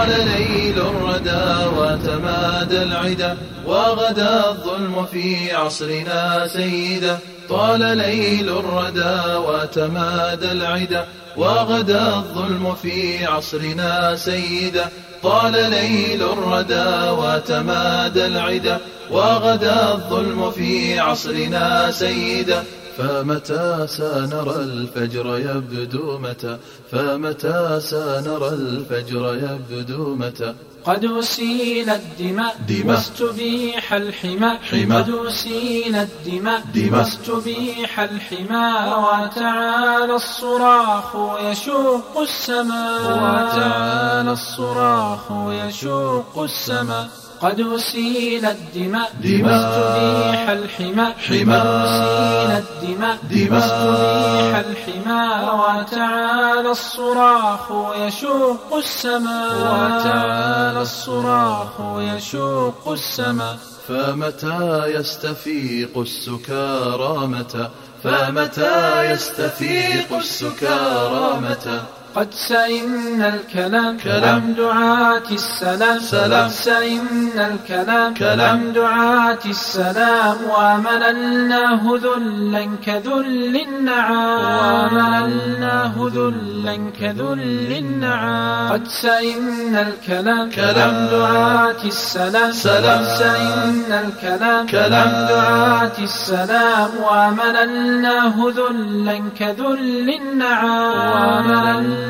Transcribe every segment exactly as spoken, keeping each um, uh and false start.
طال ليل الردى وتمادى العدا وغدا الظلم في عصرنا سيدا. طال ليل الردى وتمادى العدا وغدا الظلم في عصرنا سيدا. طال ليل الردى وتمادى العدا وغدا الظلم في عصرنا سيدا. فمتى سنرى الفجر يبدو متى فمتى سنرى الفجر يبدو متى. قد أسيل الدماء واستبيح الحمى قد أسيل الدماء واستبيح الحمى وتعالى الصراخ يشق السماء وتعالى الصراخ يشق السماء. قد أسيل الدماء واستبيح الحمى قد أسيل الدماء واستبيح الحمى وتعالى الصراخ يشق السماء وتعالى الصراخ يشق السماء. فمتى يستفيق السكارى متى فمتى يستفيق السكارى متى. قد سئمنا الكلام عن دعاة السلام قد سئمنا الكلام عن دعاة السلام ومللناه ذلا كذل النعام ومللناه ذلا كذل النعام. قد سئمنا الكلام عن دعاة السلام قد سئمنا الكلام عن دعاة السلام ومللناه ذلا كذل النعام ومللناه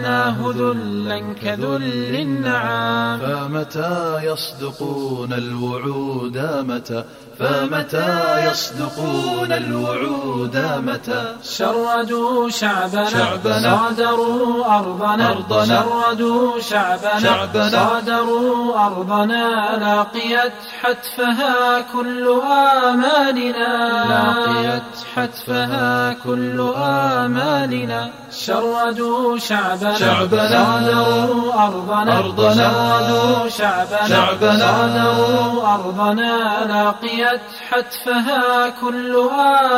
ذلا كذل النعام. فمتى يصدقون الوعود متى فمتى يصدقون الوعود متى. شردوا شعبنا, شعبنا صادروا أرضنا, أرضنا شردوا شعبنا, شعبنا صادروا أرضنا لاقيت حتفها كل آمالنا لاقيت حتفها كل آمالنا. شردوا شعبنا, شعبنا صادروا أرضنا, أرضنا شردوا شعبنا, شعبنا صادروا أرضنا لاقيت حتفها كل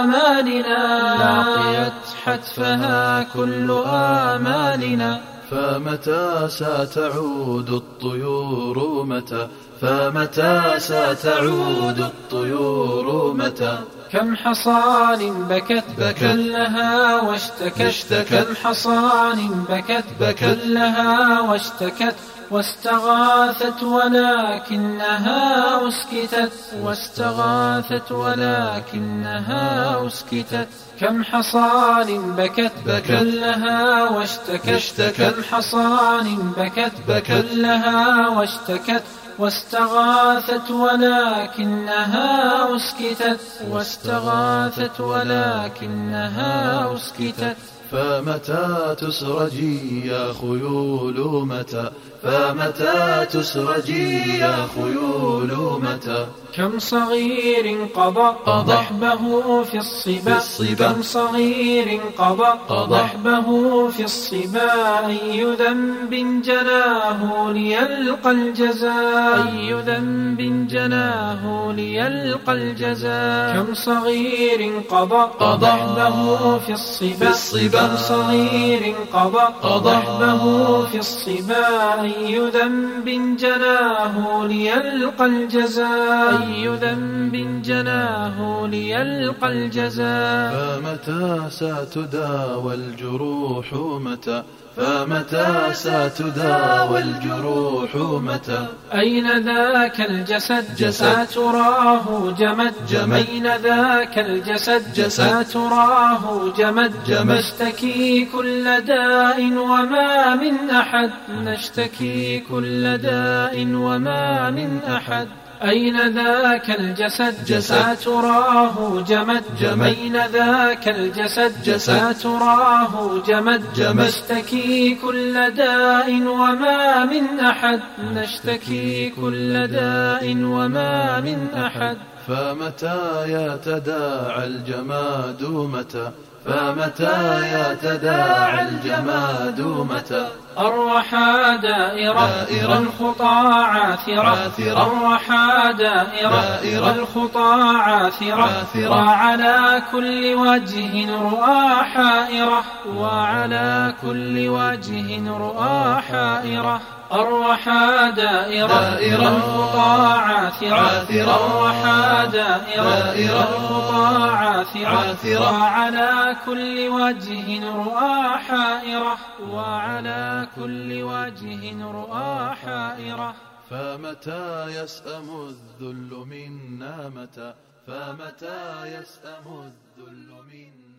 آمالنا لاقيت حتفها كل آمالنا. فمتى ستعود الطيور متى فمتى ستعود الطيور متى. كم حصان بكت كلها واشتكت كم حصان بكت كلها واشتكت واستغاثت ولكنها أسكتت واستغاثت ولكنها أسكتت. كم حصان بكت كلها واشتكت كم حصان بكت كلها واشتكت واستغاثت ولكنها أسكتت واستغاثت ولكنها أسكتت. فمتى تسرجي يا خيول متى فمتى تسرجي يا خيول متى. كم صغير قضى ضحبه في الصبا كم صغير قضى ضحبه في الصبا. أي ذنب جناه ليلقى الجزاء أي ذنب جناه ليلقى الجزاء. كم صغير قضى ضحبه في الصبا كم صغير قضى ضحبه في الصبا. أي ذنب جناه ليلقى الجزاء أي ذنب جناه ليلقى الجزاء. فمتى ستداوى الجروح متى فمتى ستداوى الجروح متى. أين ذاك الجسد أتراه جمد أين ذاك الجسد أتراه جمد نشتكي كل داء وما من أحد نشتكي كل داء وما من أحد. أين ذاك الجسد أتراه جمد أين ذاك الجسد أتراه جمد نشتكي كل داء وما من أحد نشتكي كل داء وما من أحد. فمتى يتداعى الجماد متى فمتى يتداعى الجماد متى. أروحا دائرة الخطى عاثرة أروحا دائرة الخطى عاثرة وعلى كل وجه رؤى حائرة وعلى كل وجه رؤى حائرة. الرحى دائرة الخطى عاثرة الرحى دائرة الخطى عاثرة وعلى كل وجه رؤى حائرة وعلى كل وجه رؤى حائرة. فمتى يسأم الذل منا متى فمتى يسأم الذل منا